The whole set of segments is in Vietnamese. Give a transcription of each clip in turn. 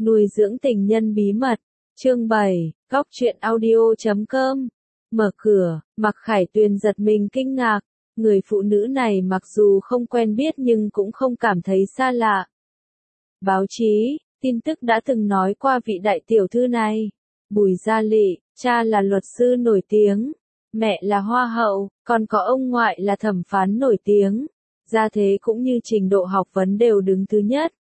Nuôi dưỡng tình nhân bí mật. Chương 7, Góc truyện audio.com. Mở cửa, Mạc Khải Tuyền giật mình kinh ngạc. Người phụ nữ này mặc dù không quen biết nhưng cũng không cảm thấy xa lạ. Báo chí, tin tức đã từng nói qua vị đại tiểu thư này. Bùi Gia Lị, cha là luật sư nổi tiếng, mẹ là hoa hậu, còn có ông ngoại là thẩm phán nổi tiếng. Gia thế cũng như trình độ học vấn đều đứng thứ nhất.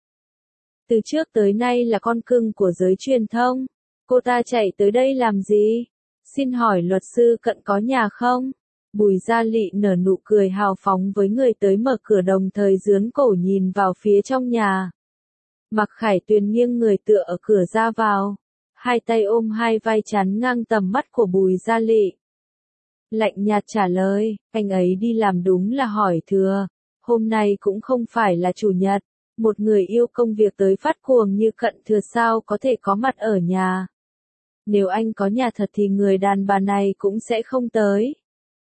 Từ trước tới nay là con cưng của giới truyền thông. Cô ta chạy tới đây làm gì? Xin hỏi luật sư Cận có nhà không? Bùi Gia Lị nở nụ cười hào phóng với người tới mở cửa, đồng thời giương cổ nhìn vào phía trong nhà. Mạc Khải Tuyền nghiêng người tựa ở cửa ra vào, hai tay ôm hai vai chắn ngang tầm mắt của Bùi Gia Lị. Lạnh nhạt trả lời, anh ấy đi làm đúng là hỏi thừa. Hôm nay cũng không phải là chủ nhật, một người yêu công việc tới phát cuồng như Cận Thừa sao có thể có mặt ở nhà. Nếu anh có nhà thật thì người đàn bà này cũng sẽ không tới.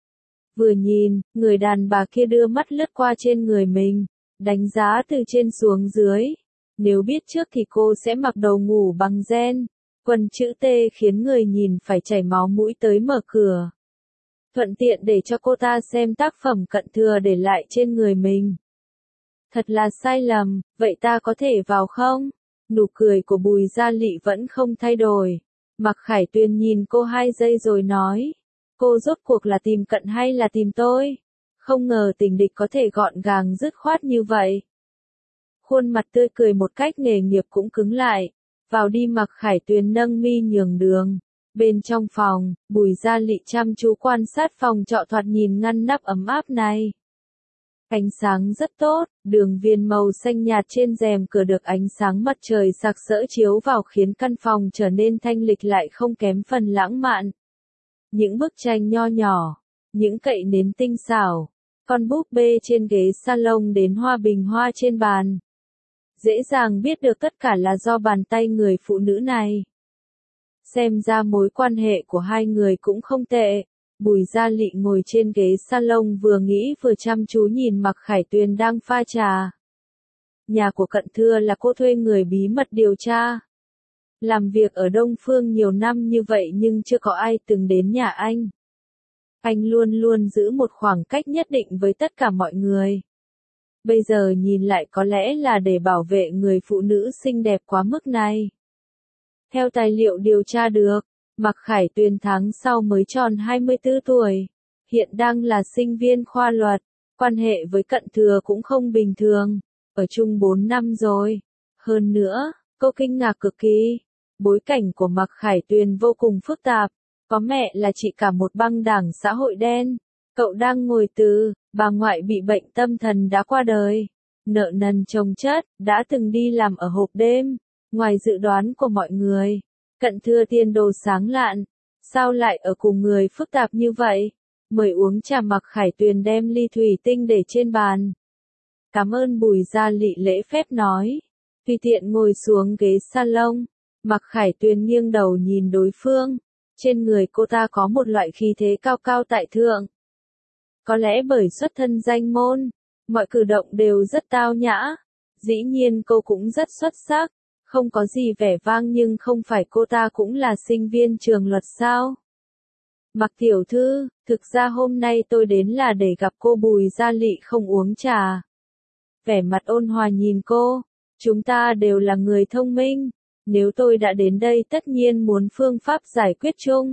Vừa nhìn, người đàn bà kia đưa mắt lướt qua trên người mình, đánh giá từ trên xuống dưới. Nếu biết trước thì cô sẽ mặc đồ ngủ bằng ren, quần chữ T khiến người nhìn phải chảy máu mũi tới mở cửa. Thuận tiện để cho cô ta xem tác phẩm Cận Thừa để lại trên người mình. Thật là sai lầm, vậy ta có thể vào không? Nụ cười của Bùi Gia Lị vẫn không thay đổi. Mạc Khải Tuyền nhìn cô 2 giây rồi nói. Cô rốt cuộc là tìm Cận hay là tìm tôi? Không ngờ tình địch có thể gọn gàng dứt khoát như vậy. Khuôn mặt tươi cười một cách nghề nghiệp cũng cứng lại. Vào đi, Mạc Khải Tuyền nâng mi nhường đường. Bên trong phòng, Bùi Gia Lị chăm chú quan sát phòng trọ thoạt nhìn ngăn nắp ấm áp này. Ánh sáng rất tốt, đường viền màu xanh nhạt trên rèm cửa được ánh sáng mặt trời sặc sỡ chiếu vào khiến căn phòng trở nên thanh lịch lại không kém phần lãng mạn. Những bức tranh nho nhỏ, những cậy nến tinh xảo, con búp bê trên ghế salon đến hoa bình hoa trên bàn. Dễ dàng biết được tất cả là do bàn tay người phụ nữ này. Xem ra mối quan hệ của hai người cũng không tệ. Bùi Gia Lị ngồi trên ghế salon vừa nghĩ vừa chăm chú nhìn Mạc Khải Tuyền đang pha trà. Nhà của Cận Thừa là cô thuê người bí mật điều tra. Làm việc ở Đông Phương nhiều năm như vậy nhưng chưa có ai từng đến nhà anh. Anh luôn luôn giữ một khoảng cách nhất định với tất cả mọi người. Bây giờ nhìn lại có lẽ là để bảo vệ người phụ nữ xinh đẹp quá mức này. Theo tài liệu điều tra được, Mạc Khải Tuyền tháng sau mới tròn 24 tuổi, hiện đang là sinh viên khoa luật, quan hệ với Cận Thừa cũng không bình thường, ở chung 4 năm rồi. Hơn nữa, cô kinh ngạc cực kỳ, bối cảnh của Mạc Khải Tuyền vô cùng phức tạp, có mẹ là chị cả một băng đảng xã hội đen, cậu đang ngồi tù, bà ngoại bị bệnh tâm thần đã qua đời, nợ nần chồng chất, đã từng đi làm ở hộp đêm, ngoài dự đoán của mọi người. Cận Thừa tiền đồ sáng lạn, sao lại ở cùng người phức tạp như vậy? Mời uống trà. Mạc Khải Tuyền đem ly thủy tinh để trên bàn. Cảm ơn. Bùi Gia Lị lễ phép nói. Tùy tiện ngồi xuống ghế salon. Mạc Khải Tuyền nghiêng đầu nhìn đối phương. Trên người cô ta có một loại khí thế cao cao tại thượng. Có lẽ bởi xuất thân danh môn, mọi cử động đều rất tao nhã. Dĩ nhiên cô cũng rất xuất sắc. Không có gì vẻ vang nhưng không phải cô ta cũng là sinh viên trường luật sao? Mạc tiểu thư, thực ra hôm nay tôi đến là để gặp cô. Bùi Gia Lị không uống trà. Vẻ mặt ôn hòa nhìn cô, chúng ta đều là người thông minh, nếu tôi đã đến đây tất nhiên muốn phương pháp giải quyết chung.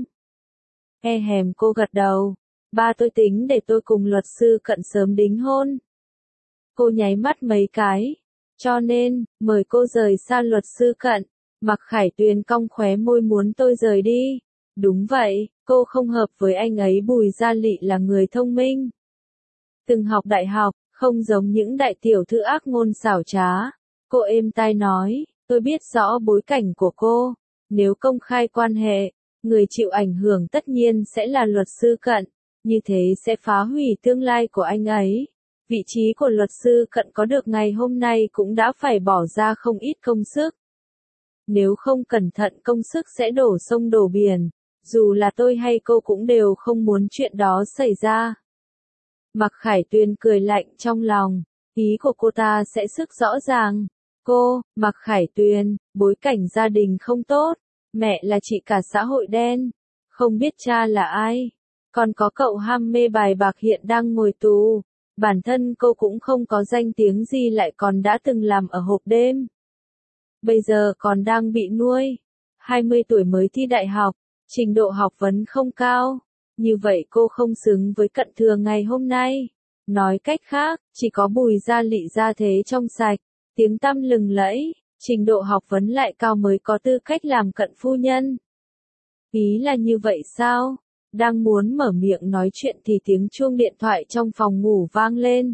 Cô gật đầu, ba tôi tính để tôi cùng luật sư Cận sớm đính hôn. Cô nháy mắt mấy cái. Cho nên, mời cô rời xa luật sư Cận. Mạc Khải Tuyền cong khóe môi, muốn tôi rời đi. Đúng vậy, cô không hợp với anh ấy. Bùi Gia Lị là người thông minh, từng học đại học, không giống những đại tiểu thư ác ngôn xảo trá. Cô êm tai nói, tôi biết rõ bối cảnh của cô. Nếu công khai quan hệ, người chịu ảnh hưởng tất nhiên sẽ là luật sư Cận. Như thế sẽ phá hủy tương lai của anh ấy. Vị trí của luật sư Cận có được ngày hôm nay cũng đã phải bỏ ra không ít công sức. Nếu không cẩn thận công sức sẽ đổ sông đổ biển, dù là tôi hay cô cũng đều không muốn chuyện đó xảy ra. Mạc Khải Tuyền cười lạnh trong lòng, ý của cô ta sẽ sức rõ ràng. Cô, Mạc Khải Tuyền, bối cảnh gia đình không tốt, mẹ là chị cả xã hội đen, không biết cha là ai, còn có cậu ham mê bài bạc hiện đang ngồi tù, bản thân cô cũng không có danh tiếng gì lại còn đã từng làm ở hộp đêm. Bây giờ còn đang bị nuôi, 20 tuổi mới thi đại học, trình độ học vấn không cao, như vậy cô không xứng với Cận Thừa ngày hôm nay. Nói cách khác, chỉ có Bùi Gia Lị gia thế trong sạch, tiếng tăm lừng lẫy, trình độ học vấn lại cao mới có tư cách làm cận phu nhân. Ý là như vậy sao? Đang muốn mở miệng nói chuyện thì tiếng chuông điện thoại trong phòng ngủ vang lên.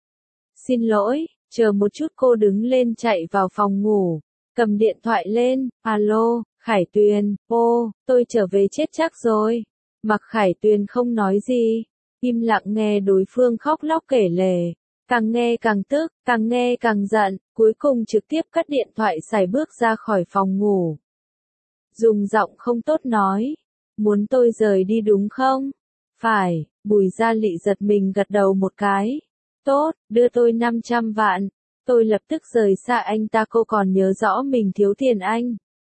Xin lỗi, chờ một chút, cô đứng lên chạy vào phòng ngủ, cầm điện thoại lên, alo, Khải Tuyền, ô, tôi trở về chết chắc rồi. Mạc Khải Tuyền không nói gì, im lặng nghe đối phương khóc lóc kể lể, càng nghe càng tức, càng nghe càng giận, cuối cùng trực tiếp cắt điện thoại sải bước ra khỏi phòng ngủ. Dùng giọng không tốt nói, muốn tôi rời đi đúng không? Phải, Bùi Gia Lị giật mình gật đầu một cái. Tốt, đưa tôi 500 vạn, tôi lập tức rời xa anh ta. Cô còn nhớ rõ mình thiếu tiền anh.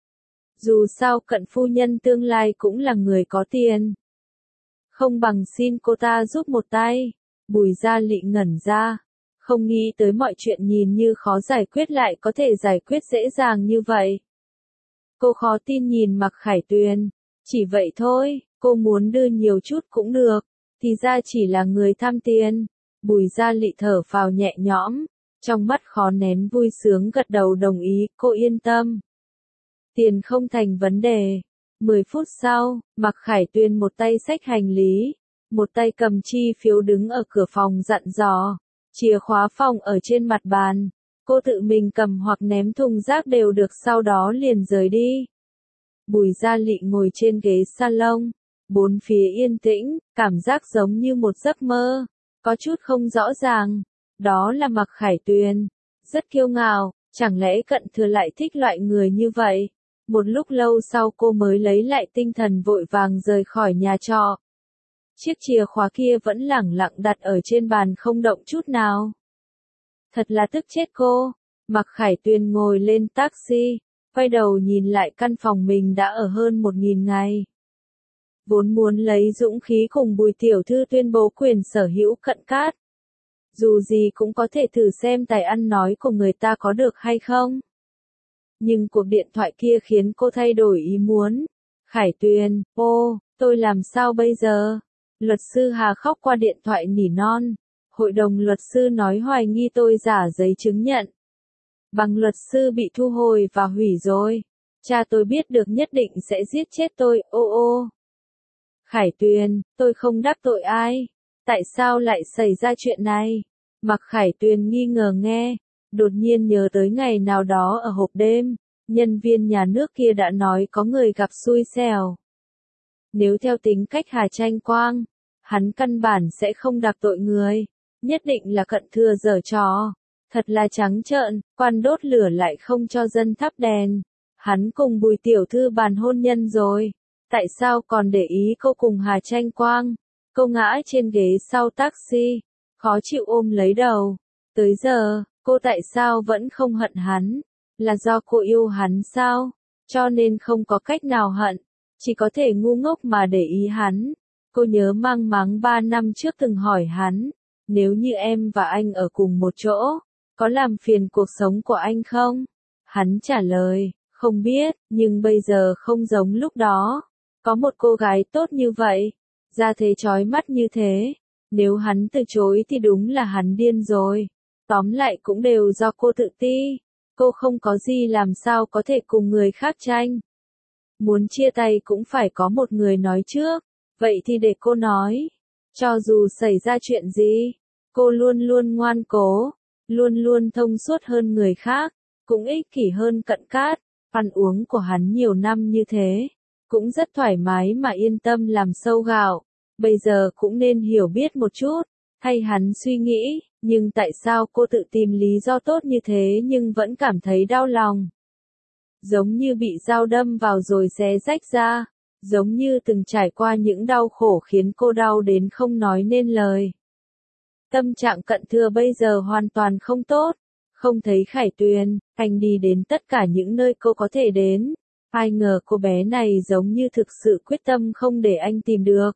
Dù sao Cận phu nhân tương lai cũng là người có tiền. Không bằng xin cô ta giúp một tay. Bùi Gia Lị ngẩn ra, không nghĩ tới mọi chuyện nhìn như khó giải quyết lại có thể giải quyết dễ dàng như vậy. Cô khó tin nhìn Mạc Khải Tuyền, chỉ vậy thôi, cô muốn đưa nhiều chút cũng được, thì ra chỉ là người tham tiền. Bùi Gia Lị thở phào nhẹ nhõm, trong mắt khó nén vui sướng gật đầu đồng ý, cô yên tâm. Tiền không thành vấn đề. 10 phút sau, Mạc Khải Tuyền một tay xách hành lý, một tay cầm chi phiếu đứng ở cửa phòng dặn dò, chìa khóa phòng ở trên mặt bàn, cô tự mình cầm hoặc ném thùng rác đều được, sau đó liền rời đi. Bùi Gia Lị ngồi trên ghế salon, bốn phía yên tĩnh, cảm giác giống như một giấc mơ, có chút không rõ ràng. Đó là Mạc Khải Tuyền, rất kiêu ngạo, chẳng lẽ Cận Thừa lại thích loại người như vậy? Một lúc lâu sau cô mới lấy lại tinh thần vội vàng rời khỏi nhà trọ. Chiếc chìa khóa kia vẫn lẳng lặng đặt ở trên bàn không động chút nào. Thật là tức chết cô. Mạc Khải Tuyền ngồi lên taxi, quay đầu nhìn lại căn phòng mình đã ở hơn 1000 ngày. Vốn muốn lấy dũng khí cùng Bùi tiểu thư tuyên bố quyền sở hữu Cận Cát. Dù gì cũng có thể thử xem tài ăn nói của người ta có được hay không. Nhưng cuộc điện thoại kia khiến cô thay đổi ý muốn. Khải Tuyền, ô, tôi làm sao bây giờ? Luật sư Hà khóc qua điện thoại nỉ non. Hội đồng luật sư nói hoài nghi tôi giả giấy chứng nhận. Bằng luật sư bị thu hồi và hủy rồi. Cha tôi biết được nhất định sẽ giết chết tôi, ô ô. Khải Tuyền, tôi không đắc tội ai. Tại sao lại xảy ra chuyện này? Mạc Khải Tuyền nghi ngờ nghe, đột nhiên nhớ tới ngày nào đó ở hộp đêm, nhân viên nhà nước kia đã nói có người gặp xui xẻo. Nếu theo tính cách Hà Tranh Quang, hắn căn bản sẽ không đắc tội người, nhất định là Cận Thừa giở trò. Thật là trắng trợn, quan đốt lửa lại không cho dân thắp đèn. Hắn cùng Bùi tiểu thư bàn hôn nhân rồi, tại sao còn để ý cô cùng Hà Tranh Quang? Cô ngã trên ghế sau taxi, khó chịu ôm lấy đầu. Tới giờ, cô tại sao vẫn không hận hắn? Là do cô yêu hắn sao? Cho nên không có cách nào hận, chỉ có thể ngu ngốc mà để ý hắn. Cô nhớ mang máng 3 năm trước từng hỏi hắn, nếu như em và anh ở cùng một chỗ, có làm phiền cuộc sống của anh không? Hắn trả lời, không biết, nhưng bây giờ không giống lúc đó. Có một cô gái tốt như vậy, ra thế chói mắt như thế, nếu hắn từ chối thì đúng là hắn điên rồi. Tóm lại cũng đều do cô tự ti, cô không có gì làm sao có thể cùng người khác tranh. Muốn chia tay cũng phải có một người nói trước, vậy thì để cô nói. Cho dù xảy ra chuyện gì, cô luôn luôn ngoan cố, luôn luôn thông suốt hơn người khác, cũng ích kỷ hơn Cận Cát. Ăn uống của hắn nhiều năm như thế, cũng rất thoải mái mà yên tâm làm sâu gạo. Bây giờ cũng nên hiểu biết một chút, thay hắn suy nghĩ, nhưng tại sao cô tự tìm lý do tốt như thế nhưng vẫn cảm thấy đau lòng? Giống như bị dao đâm vào rồi xé rách ra, giống như từng trải qua những đau khổ khiến cô đau đến không nói nên lời. Tâm trạng Cận Thừa bây giờ hoàn toàn không tốt, Không thấy Khải Tuyền, anh đi đến tất cả những nơi cô có thể đến. Ai ngờ cô bé này giống như thực sự quyết tâm không để anh tìm được.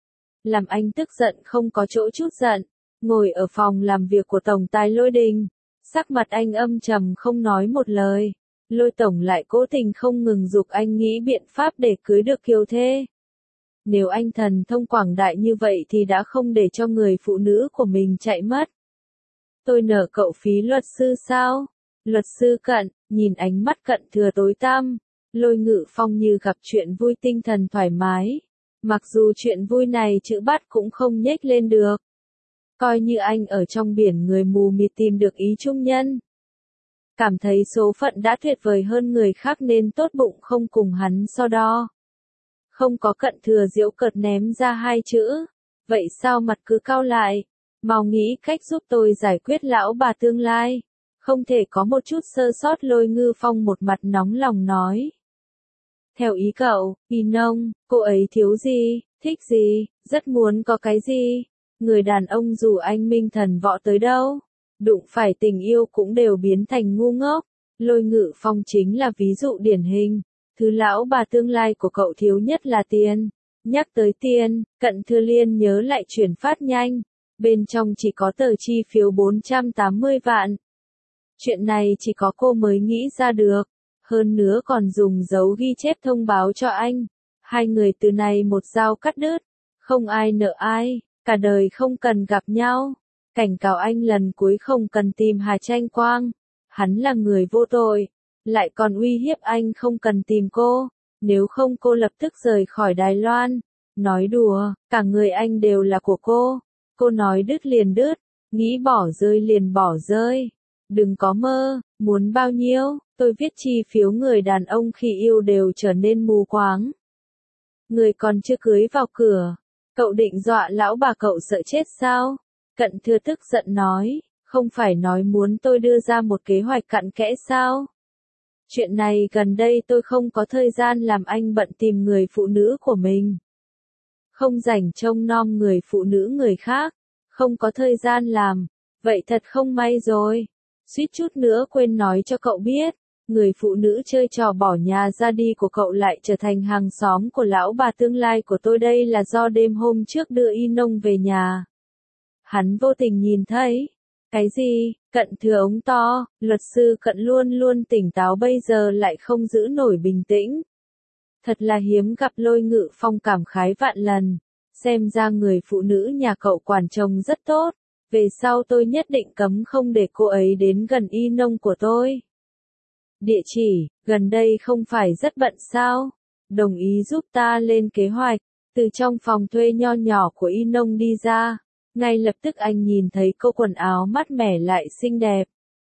Làm anh tức giận không có chỗ chút giận. Ngồi ở phòng làm việc của Tổng tài Lôi Đình. Sắc mặt anh âm trầm không nói một lời. Lôi Tổng lại cố tình không ngừng giục anh nghĩ biện pháp để cưới được Kiều Thê. Nếu anh thần thông quảng đại như vậy thì đã không để cho người phụ nữ của mình chạy mất. Tôi nợ cậu phí luật sư sao? Luật sư Cận, nhìn ánh mắt Cận Thừa tối tăm. Lôi Ngự Phong như gặp chuyện vui tinh thần thoải mái. Mặc dù chuyện vui này chữ bắt cũng không nhếch lên được. Coi như anh ở trong biển người mù mịt tìm được ý chung nhân. Cảm thấy số phận đã tuyệt vời hơn người khác nên tốt bụng không cùng hắn so đo. Không có Cận Thừa giễu cợt ném ra hai chữ. Vậy sao mặt cứ cau lại? Mau nghĩ cách giúp tôi giải quyết lão bà tương lai. Không thể có một chút sơ sót. Lôi Ngư Phong một mặt nóng lòng nói. Theo ý cậu, Y Nông, cô ấy thiếu gì, thích gì, rất muốn có cái gì? Người đàn ông dù anh minh thần võ tới đâu, đụng phải tình yêu cũng đều biến thành ngu ngốc. Lôi Ngự Phong chính là ví dụ điển hình. Thứ lão bà tương lai của cậu thiếu nhất là tiền. Nhắc tới tiền, Cận Thừa liền nhớ lại chuyển phát nhanh. Bên trong chỉ có tờ chi phiếu 480 vạn. Chuyện này chỉ có cô mới nghĩ ra được. Hơn nữa còn dùng dấu ghi chép thông báo cho anh. Hai người từ này một dao cắt đứt. Không ai nợ ai, cả đời không cần gặp nhau. Cảnh cáo anh lần cuối không cần tìm Hà Tranh Quang. Hắn là người vô tội. Lại còn uy hiếp anh không cần tìm cô. Nếu không cô lập tức rời khỏi Đài Loan. Nói đùa, cả người anh đều là của cô. Cô nói đứt liền đứt, nghĩ bỏ rơi liền bỏ rơi. Đừng có mơ, muốn bao nhiêu, tôi viết chi phiếu người đàn ông khi yêu đều trở nên mù quáng. Người còn chưa cưới vào cửa, cậu định dọa lão bà cậu sợ chết sao? Cận Thừa tức giận nói, không phải nói muốn tôi đưa ra một kế hoạch cặn kẽ sao? Chuyện này gần đây tôi không có thời gian làm anh bận tìm người phụ nữ của mình. Không rảnh trông nom người phụ nữ người khác, không có thời gian làm, vậy thật không may rồi. Suýt chút nữa quên nói cho cậu biết, người phụ nữ chơi trò bỏ nhà ra đi của cậu lại trở thành hàng xóm của lão bà tương lai của tôi. Đây là do đêm hôm trước đưa Y Nông về nhà. Hắn vô tình nhìn thấy. Cái gì? Cận Thừa ống to, luật sư Cận luôn luôn tỉnh táo bây giờ lại không giữ nổi bình tĩnh. Thật là hiếm gặp. Lôi Ngự Phong cảm khái vạn lần. Xem ra người phụ nữ nhà cậu quản chồng rất tốt. Về sau tôi nhất định cấm không để cô ấy đến gần Y Nông của tôi. Địa chỉ, gần đây không phải rất bận sao? Đồng ý giúp ta lên kế hoạch. Từ trong phòng thuê nho nhỏ của Y Nông đi ra. Ngay lập tức anh nhìn thấy cô quần áo mát mẻ lại xinh đẹp.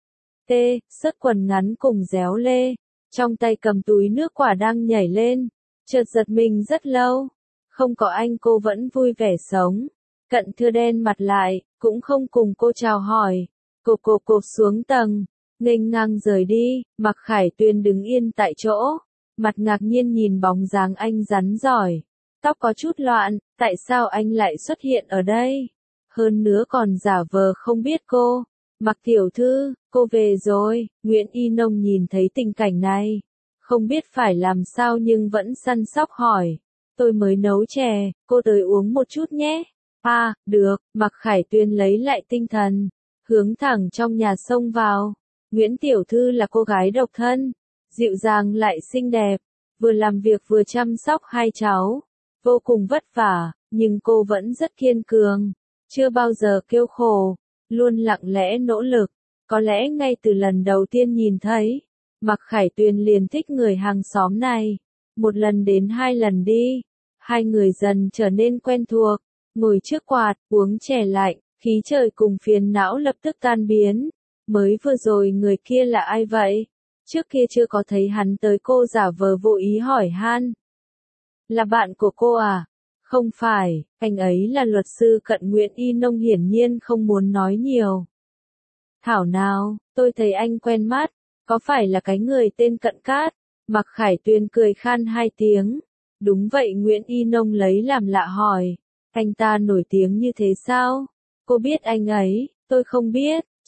Sớt quần ngắn cùng déo lê. Trong tay cầm túi nước quả đang nhảy lên. Chợt giật mình rất lâu. Không có anh cô vẫn vui vẻ sống. Cận Thừa đen mặt lại, cũng không cùng cô chào hỏi. Cộp xuống tầng, nghênh ngang rời đi. Mạc Khải Tuyền đứng yên tại chỗ. Mặt ngạc nhiên nhìn bóng dáng anh rắn giỏi. Tóc có chút loạn, tại sao anh lại xuất hiện ở đây? Hơn nữa còn giả vờ không biết cô. Mạc tiểu thư, cô về rồi. Nguyễn Y Nông nhìn thấy tình cảnh này. Không biết phải làm sao nhưng vẫn săn sóc hỏi. Tôi mới nấu chè, cô tới uống một chút nhé. Được. Mạc Khải Tuyền lấy lại tinh thần. Hướng thẳng trong nhà xông vào. Nguyễn tiểu thư là cô gái độc thân. Dịu dàng lại xinh đẹp. Vừa làm việc vừa chăm sóc hai cháu. Vô cùng vất vả, nhưng cô vẫn rất kiên cường. Chưa bao giờ kêu khổ. Luôn lặng lẽ nỗ lực. Có lẽ ngay từ lần đầu tiên nhìn thấy, Mạc Khải Tuyền liền thích người hàng xóm này. Một lần đến hai lần đi. Hai người dần trở nên quen thuộc. Ngồi trước quạt, uống chè lạnh, khí trời cùng phiền não lập tức tan biến. Mới vừa rồi người kia là ai vậy? Trước kia chưa có thấy hắn tới. Cô giả vờ vô ý hỏi han. Là bạn của cô à? Không phải, anh ấy là luật sư Cận. Nguyễn Y Nông hiển nhiên không muốn nói nhiều. Thảo nào, tôi thấy anh quen mắt, có phải là cái người tên Cận Cát? Mạc Khải Tuyền cười khan hai tiếng. Đúng vậy. Nguyễn Y Nông lấy làm lạ hỏi. Anh ta nổi tiếng như thế sao? Cô biết anh ấy? Tôi không biết,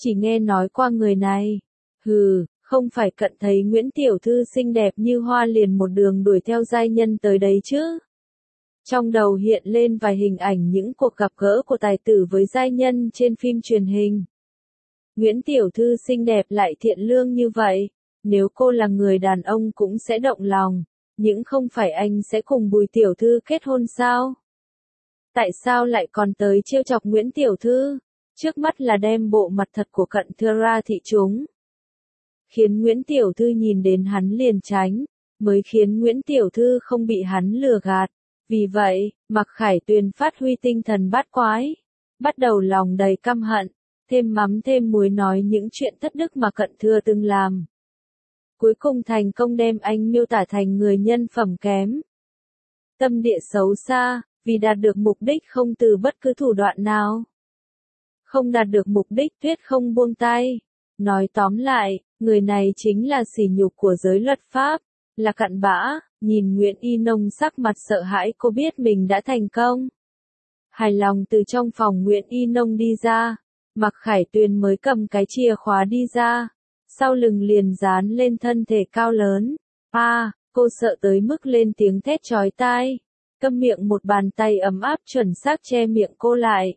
Chỉ nghe nói qua người này. Hừ, không phải Cận thấy Nguyễn Tiểu Thư xinh đẹp như hoa liền một đường đuổi theo giai nhân tới đấy chứ. Trong đầu hiện lên vài hình ảnh những cuộc gặp gỡ của tài tử với giai nhân trên phim truyền hình. Nguyễn Tiểu Thư xinh đẹp lại thiện lương như vậy, nếu cô là người đàn ông cũng sẽ động lòng, nhưng không phải anh sẽ cùng Bùi Tiểu Thư kết hôn sao? Tại sao lại còn tới trêu chọc Nguyễn Tiểu Thư? Trước mắt là đem bộ mặt thật của Cận Thưa ra thị chúng. Khiến Nguyễn Tiểu Thư nhìn đến hắn liền tránh, mới khiến Nguyễn Tiểu Thư không bị hắn lừa gạt. Vì vậy, Mạc Khải Tuyền phát huy tinh thần bát quái, bắt đầu lòng đầy căm hận, thêm mắm thêm muối nói những chuyện thất đức mà Cận Thưa từng làm. Cuối cùng thành công đem anh miêu tả thành người nhân phẩm kém. Tâm địa xấu xa, vì đạt được mục đích không từ bất cứ thủ đoạn nào. Không đạt được mục đích tuyệt không buông tay. Nói tóm lại, người này chính là sỉ nhục của giới luật pháp, là cặn bã. Nhìn Nguyễn Y Nông sắc mặt sợ hãi, cô biết mình đã thành công. Hài lòng từ trong phòng Nguyễn Y Nông đi ra, Mạc Khải Tuyền mới cầm cái chìa khóa đi ra, sau lưng liền dán lên thân thể cao lớn. Cô sợ tới mức lên tiếng thét chói tai. Câm miệng, một bàn tay ấm áp chuẩn xác che miệng cô lại.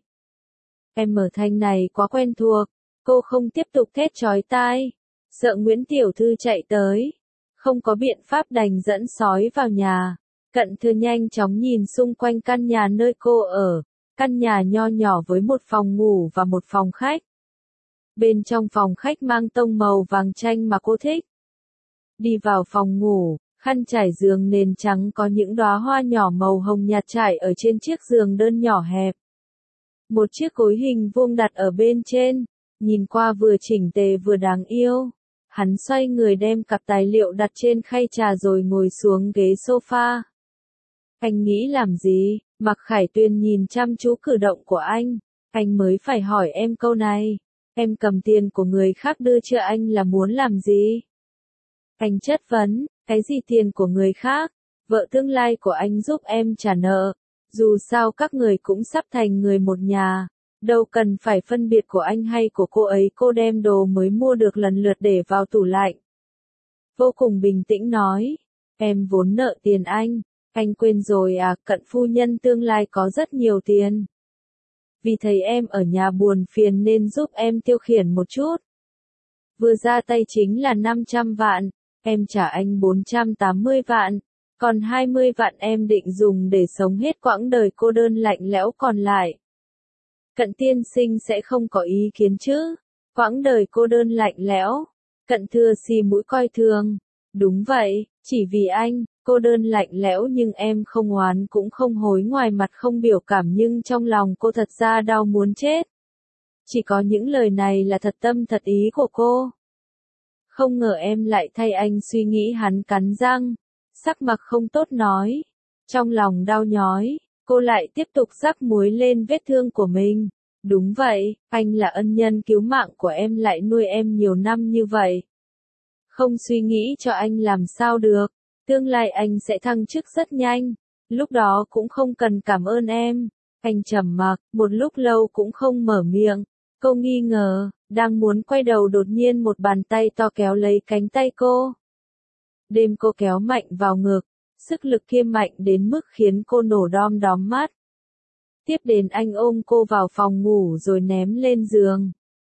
Em ở thanh này quá quen thuộc, cô không tiếp tục thét chói tai, sợ Nguyễn Tiểu Thư chạy tới. Không có biện pháp đành dẫn sói vào nhà. Cận Thưa nhanh chóng nhìn xung quanh căn nhà nơi cô ở. Căn nhà nho nhỏ với một phòng ngủ và một phòng khách. Bên trong phòng khách mang tông màu vàng chanh mà cô thích. Đi vào phòng ngủ, khăn trải giường nền trắng có những đóa hoa nhỏ màu hồng nhạt trải ở trên chiếc giường đơn nhỏ hẹp. Một chiếc gối hình vuông đặt ở bên trên, nhìn qua vừa chỉnh tề vừa đáng yêu. Hắn xoay người đem cặp tài liệu đặt trên khay trà rồi ngồi xuống ghế sofa. Anh nghĩ làm gì? Mạc Khải Tuyền nhìn chăm chú cử động của anh mới phải hỏi em câu này. Em cầm tiền của người khác đưa cho anh là muốn làm gì? Anh chất vấn, cái gì tiền của người khác? Vợ tương lai của anh giúp em trả nợ. Dù sao các người cũng sắp thành người một nhà. Đâu cần phải phân biệt của anh hay của cô ấy. Cô đem đồ mới mua được lần lượt để vào tủ lạnh. Vô cùng bình tĩnh nói. Em vốn nợ tiền anh quên rồi à? Cận phu nhân tương lai có rất nhiều tiền. Vì thấy em ở nhà buồn phiền nên giúp em tiêu khiển một chút. Vừa ra tay chính là 500 vạn, em trả anh 480 vạn. Còn 20 vạn em định dùng để sống hết quãng đời cô đơn lạnh lẽo còn lại. Cận tiên sinh sẽ không có ý kiến chứ? Quãng đời cô đơn lạnh lẽo. Cận Thưa xì mũi coi thường. Đúng vậy, chỉ vì anh, cô đơn lạnh lẽo nhưng em không oán cũng không hối, ngoài mặt không biểu cảm nhưng trong lòng cô thật ra đau muốn chết. Chỉ có những lời này là thật tâm thật ý của cô. Không ngờ em lại thay anh suy nghĩ. Hắn cắn răng, sắc mặt không tốt nói. Trong lòng đau nhói, cô lại tiếp tục rắc muối lên vết thương của mình. Đúng vậy, anh là ân nhân cứu mạng của em, lại nuôi em nhiều năm như vậy. Không suy nghĩ cho anh làm sao được. Tương lai anh sẽ thăng chức rất nhanh. Lúc đó cũng không cần cảm ơn em. Anh trầm mặc, một lúc lâu cũng không mở miệng. Cô nghi ngờ, đang muốn quay đầu đột nhiên một bàn tay to kéo lấy cánh tay cô. Đêm cô kéo mạnh vào ngực. Sức lực kia mạnh đến mức khiến cô nổ đom đóm mắt. Tiếp đến anh ôm cô vào phòng ngủ rồi ném lên giường.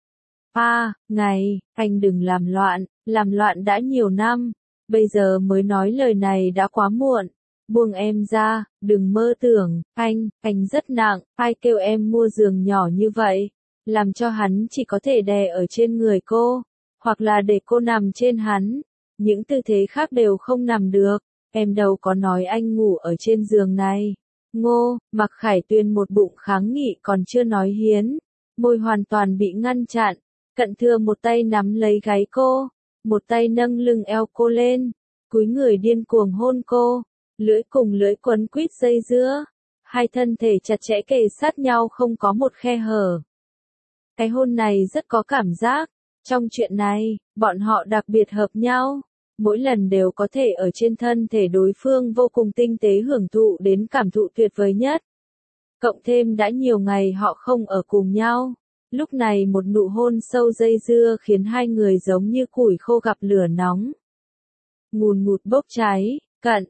Anh đừng làm loạn đã nhiều năm. Bây giờ mới nói lời này đã quá muộn. Buông em ra, đừng mơ tưởng, anh rất nặng, ai kêu em mua giường nhỏ như vậy. Làm cho hắn chỉ có thể đè ở trên người cô, hoặc là để cô nằm trên hắn. Những tư thế khác đều không nằm được. Em đâu có nói anh ngủ ở trên giường này. Ngô, Mạc Khải Tuyền một bụng kháng nghị còn chưa nói hiến. Môi hoàn toàn bị ngăn chặn. Cận Thưa một tay nắm lấy gáy cô, một tay nâng lưng eo cô lên, cúi người điên cuồng hôn cô, lưỡi cùng lưỡi quấn quýt dây dưa, hai thân thể chặt chẽ kề sát nhau không có một khe hở. Cái hôn này rất có cảm giác, trong chuyện này, bọn họ đặc biệt hợp nhau, mỗi lần đều có thể ở trên thân thể đối phương vô cùng tinh tế hưởng thụ đến cảm thụ tuyệt vời nhất. Cộng thêm đã nhiều ngày họ không ở cùng nhau. Lúc này một nụ hôn sâu dây dưa khiến hai người giống như củi khô gặp lửa nóng. Ngùn ngụt bốc cháy, cận,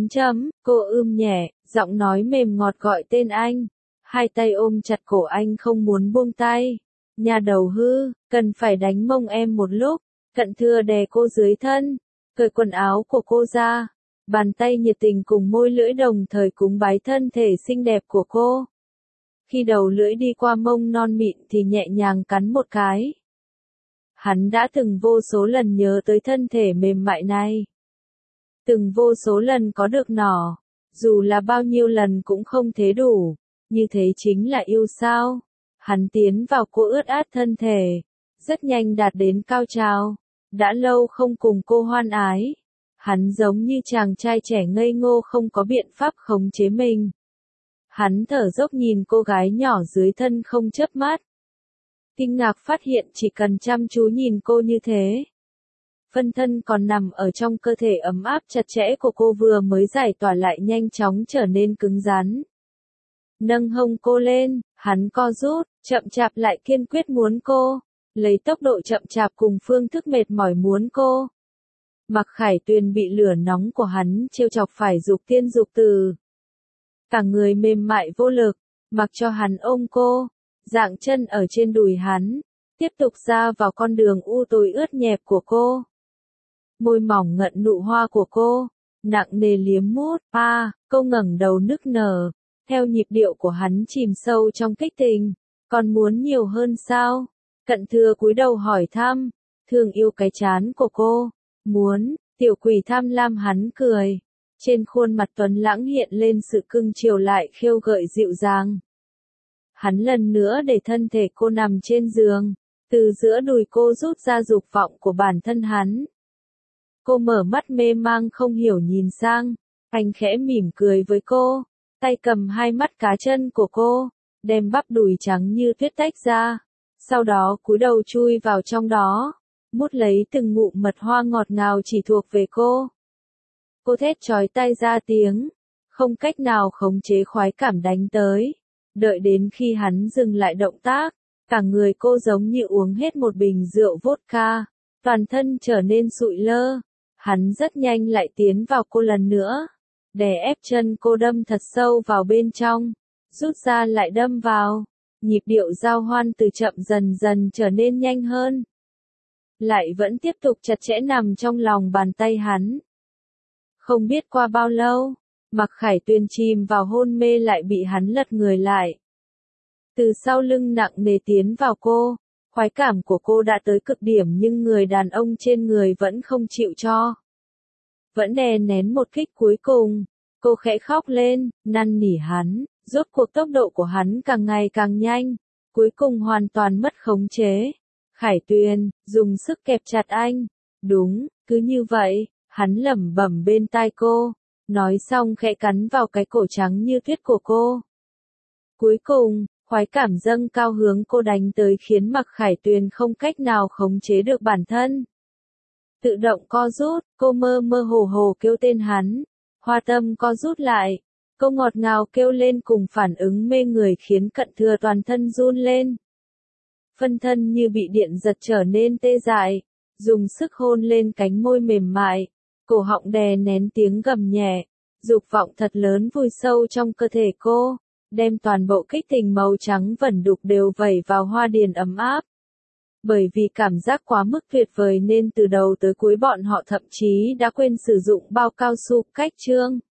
cô nhẹ, giọng nói mềm ngọt gọi tên anh. Hai tay ôm chặt cổ anh không muốn buông tay. Nhà đầu hư, cần phải đánh mông em một lúc. Cận Thưa đè cô dưới thân, cởi quần áo của cô ra. Bàn tay nhiệt tình cùng môi lưỡi đồng thời cúng bái thân thể xinh đẹp của cô. Khi đầu lưỡi đi qua mông non mịn thì nhẹ nhàng cắn một cái. Hắn đã từng vô số lần nhớ tới thân thể mềm mại này. Từng vô số lần có được nó, dù là bao nhiêu lần cũng không thế đủ. Như thế chính là yêu sao? Hắn tiến vào cô ướt át thân thể, rất nhanh đạt đến cao trào. Đã lâu không cùng cô hoan ái. Hắn giống như chàng trai trẻ ngây ngô không có biện pháp khống chế mình. Hắn thở dốc nhìn cô gái nhỏ dưới thân không chớp mắt. Kinh ngạc phát hiện chỉ cần chăm chú nhìn cô như thế. Phân thân còn nằm ở trong cơ thể ấm áp chặt chẽ của cô vừa mới giải tỏa lại nhanh chóng trở nên cứng rắn. Nâng hông cô lên, hắn co rút, chậm chạp lại kiên quyết muốn cô. Lấy tốc độ chậm chạp cùng phương thức mệt mỏi muốn cô. Mặc Khải Tuyền bị lửa nóng của hắn trêu chọc phải dục tiên dục từ. Cả người mềm mại vô lực, mặc cho hắn ôm cô, dạng chân ở trên đùi hắn, tiếp tục ra vào con đường u tối ướt nhẹp của cô. Môi mỏng ngậm nụ hoa của cô, nặng nề liếm mút, cô ngẩng đầu nức nở, theo nhịp điệu của hắn chìm sâu trong kích tình, còn muốn nhiều hơn sao? Cận Thưa cúi đầu hỏi thăm, thương yêu cái trán của cô, muốn, tiểu quỷ tham lam hắn cười. Trên khuôn mặt tuấn lãng hiện lên sự cưng chiều lại khêu gợi dịu dàng. Hắn lần nữa để thân thể cô nằm trên giường, từ giữa đùi cô rút ra dục vọng của bản thân hắn. Cô mở mắt mê mang không hiểu nhìn sang, anh khẽ mỉm cười với cô, tay cầm hai mắt cá chân của cô, đem bắp đùi trắng như tuyết tách ra, sau đó cúi đầu chui vào trong đó, mút lấy từng ngụm mật hoa ngọt ngào chỉ thuộc về cô. Cô thét chói tai ra tiếng, không cách nào khống chế khoái cảm đánh tới. Đợi đến khi hắn dừng lại động tác, cả người cô giống như uống hết một bình rượu vodka, toàn thân trở nên sụi lơ. Hắn rất nhanh lại tiến vào cô lần nữa, đè ép chân cô đâm thật sâu vào bên trong, rút ra lại đâm vào. Nhịp điệu giao hoan từ chậm dần dần trở nên nhanh hơn. Lại vẫn tiếp tục chặt chẽ nằm trong lòng bàn tay hắn. Không biết qua bao lâu, Mặc Khải Tuyền chìm vào hôn mê lại bị hắn lật người lại. Từ sau lưng nặng nề tiến vào cô, khoái cảm của cô đã tới cực điểm nhưng người đàn ông trên người vẫn không chịu cho. Vẫn đè nén một kích cuối cùng, cô khẽ khóc lên, năn nỉ hắn, rốt cuộc tốc độ của hắn càng ngày càng nhanh, cuối cùng hoàn toàn mất khống chế. Khải Tuyền, dùng sức kẹp chặt anh. Đúng, cứ như vậy. Hắn lẩm bẩm bên tai cô, nói xong khẽ cắn vào cái cổ trắng như tuyết của cô. Cuối cùng, khoái cảm dâng cao hướng cô đánh tới khiến Mặc Khải Tuyền không cách nào khống chế được bản thân. Tự động co rút, cô mơ mơ hồ hồ kêu tên hắn. Hoa tâm co rút lại, cô ngọt ngào kêu lên cùng phản ứng mê người khiến Cận Thừa toàn thân run lên. Phân thân như bị điện giật trở nên tê dại, dùng sức hôn lên cánh môi mềm mại. Cổ họng đè nén tiếng gầm nhẹ, dục vọng thật lớn vùi sâu trong cơ thể cô, đem toàn bộ kích tình màu trắng vẩn đục đều vẩy vào hoa điền ấm áp. Bởi vì cảm giác quá mức tuyệt vời nên từ đầu tới cuối bọn họ thậm chí đã quên sử dụng bao cao su cách trương.